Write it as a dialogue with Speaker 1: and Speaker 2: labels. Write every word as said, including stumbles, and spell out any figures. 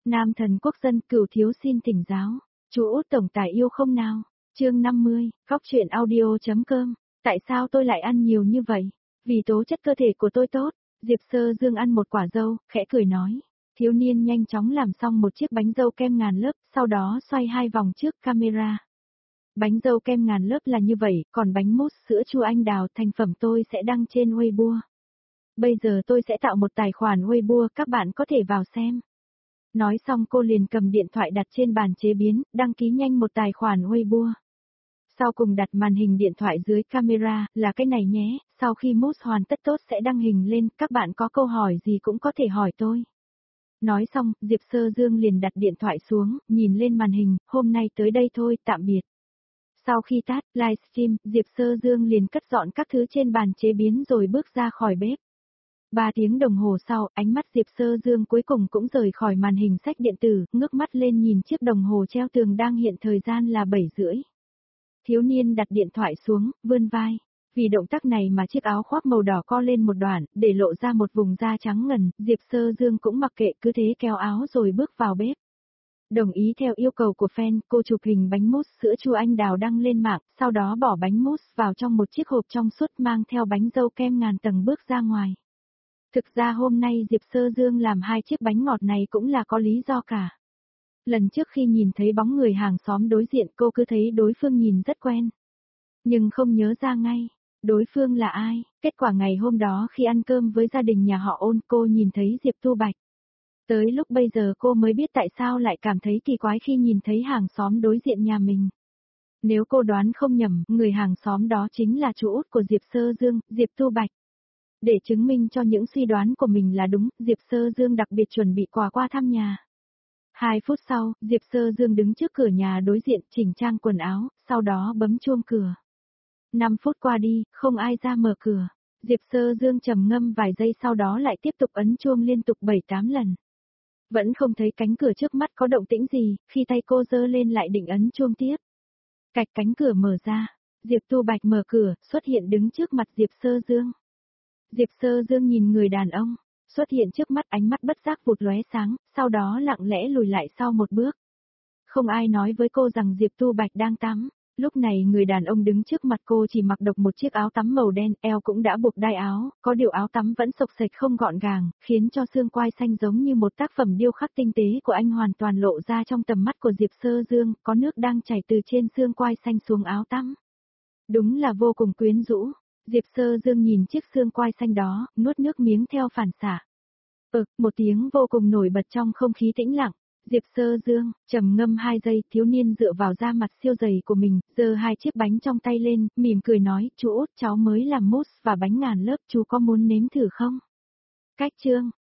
Speaker 1: Nam thần quốc dân cửu thiếu xin thỉnh giáo. Chú Út tổng tài yêu không nào? Chương năm mươi, góc truyện audio.com. Tại sao tôi lại ăn nhiều như vậy? Vì tố chất cơ thể của tôi tốt. Diệp Sơ Dương ăn một quả dâu, khẽ cười nói. Thiếu niên nhanh chóng làm xong một chiếc bánh dâu kem ngàn lớp, sau đó xoay hai vòng trước camera. Bánh dâu kem ngàn lớp là như vậy, còn bánh mousse sữa chua anh đào thành phẩm tôi sẽ đăng trên Weibo. Bây giờ tôi sẽ tạo một tài khoản Weibo, các bạn có thể vào xem. Nói xong cô liền cầm điện thoại đặt trên bàn chế biến, đăng ký nhanh một tài khoản Weibo. Sau cùng đặt màn hình điện thoại dưới camera, là cái này nhé, sau khi mousse hoàn tất tốt sẽ đăng hình lên, các bạn có câu hỏi gì cũng có thể hỏi tôi. Nói xong, Diệp Sơ Dương liền đặt điện thoại xuống, nhìn lên màn hình, hôm nay tới đây thôi, tạm biệt. Sau khi tắt livestream, Diệp Sơ Dương liền cất dọn các thứ trên bàn chế biến rồi bước ra khỏi bếp. Ba tiếng đồng hồ sau, ánh mắt Diệp Sơ Dương cuối cùng cũng rời khỏi màn hình sách điện tử, ngước mắt lên nhìn chiếc đồng hồ treo tường đang hiện thời gian là bảy rưỡi. Thiếu niên đặt điện thoại xuống, vươn vai. Vì động tác này mà chiếc áo khoác màu đỏ co lên một đoạn, để lộ ra một vùng da trắng ngần, Diệp Sơ Dương cũng mặc kệ cứ thế kéo áo rồi bước vào bếp. Đồng ý theo yêu cầu của fan, cô chụp hình bánh mousse sữa chua anh đào đăng lên mạng, sau đó bỏ bánh mousse vào trong một chiếc hộp trong suốt mang theo bánh dâu kem ngàn tầng bước ra ngoài. Thực ra hôm nay Diệp Sơ Dương làm hai chiếc bánh ngọt này cũng là có lý do cả. Lần trước khi nhìn thấy bóng người hàng xóm đối diện cô cứ thấy đối phương nhìn rất quen. Nhưng không nhớ ra ngay, đối phương là ai, kết quả ngày hôm đó khi ăn cơm với gia đình nhà họ Ôn cô nhìn thấy Diệp Tu Bạch. Tới lúc bây giờ cô mới biết tại sao lại cảm thấy kỳ quái khi nhìn thấy hàng xóm đối diện nhà mình. Nếu cô đoán không nhầm, người hàng xóm đó chính là chú út của Diệp Sơ Dương, Diệp Tu Bạch. Để chứng minh cho những suy đoán của mình là đúng, Diệp Sơ Dương đặc biệt chuẩn bị quà qua thăm nhà. Hai phút sau, Diệp Sơ Dương đứng trước cửa nhà đối diện chỉnh trang quần áo, sau đó bấm chuông cửa. Năm phút qua đi, không ai ra mở cửa. Diệp Sơ Dương trầm ngâm vài giây sau đó lại tiếp tục ấn chuông liên tục bảy tám lần. Vẫn không thấy cánh cửa trước mắt có động tĩnh gì, khi tay cô giơ lên lại định ấn chuông tiếp. Cạch cánh cửa mở ra, Diệp Tu Bạch mở cửa, xuất hiện đứng trước mặt Diệp Sơ Dương. Diệp Sơ Dương nhìn người đàn ông, xuất hiện trước mắt ánh mắt bất giác vụt lóe sáng, sau đó lặng lẽ lùi lại sau một bước. Không ai nói với cô rằng Diệp Tu Bạch đang tắm. Lúc này người đàn ông đứng trước mặt cô chỉ mặc độc một chiếc áo tắm màu đen, eo cũng đã buộc đai áo, có điều áo tắm vẫn xộc xệch không gọn gàng, khiến cho xương quai xanh giống như một tác phẩm điêu khắc tinh tế của anh hoàn toàn lộ ra trong tầm mắt của Diệp Sơ Dương, có nước đang chảy từ trên xương quai xanh xuống áo tắm. Đúng là vô cùng quyến rũ. Diệp Sơ Dương nhìn chiếc xương quai xanh đó, nuốt nước miếng theo phản xạ. Ừ, một tiếng vô cùng nổi bật trong không khí tĩnh lặng. Diệp Sơ Dương, trầm ngâm hai giây, thiếu niên dựa vào da mặt siêu dày của mình, giơ hai chiếc bánh trong tay lên, mỉm cười nói, chú út cháu mới làm mousse và bánh ngàn lớp, chú có muốn nếm thử không? Cách chương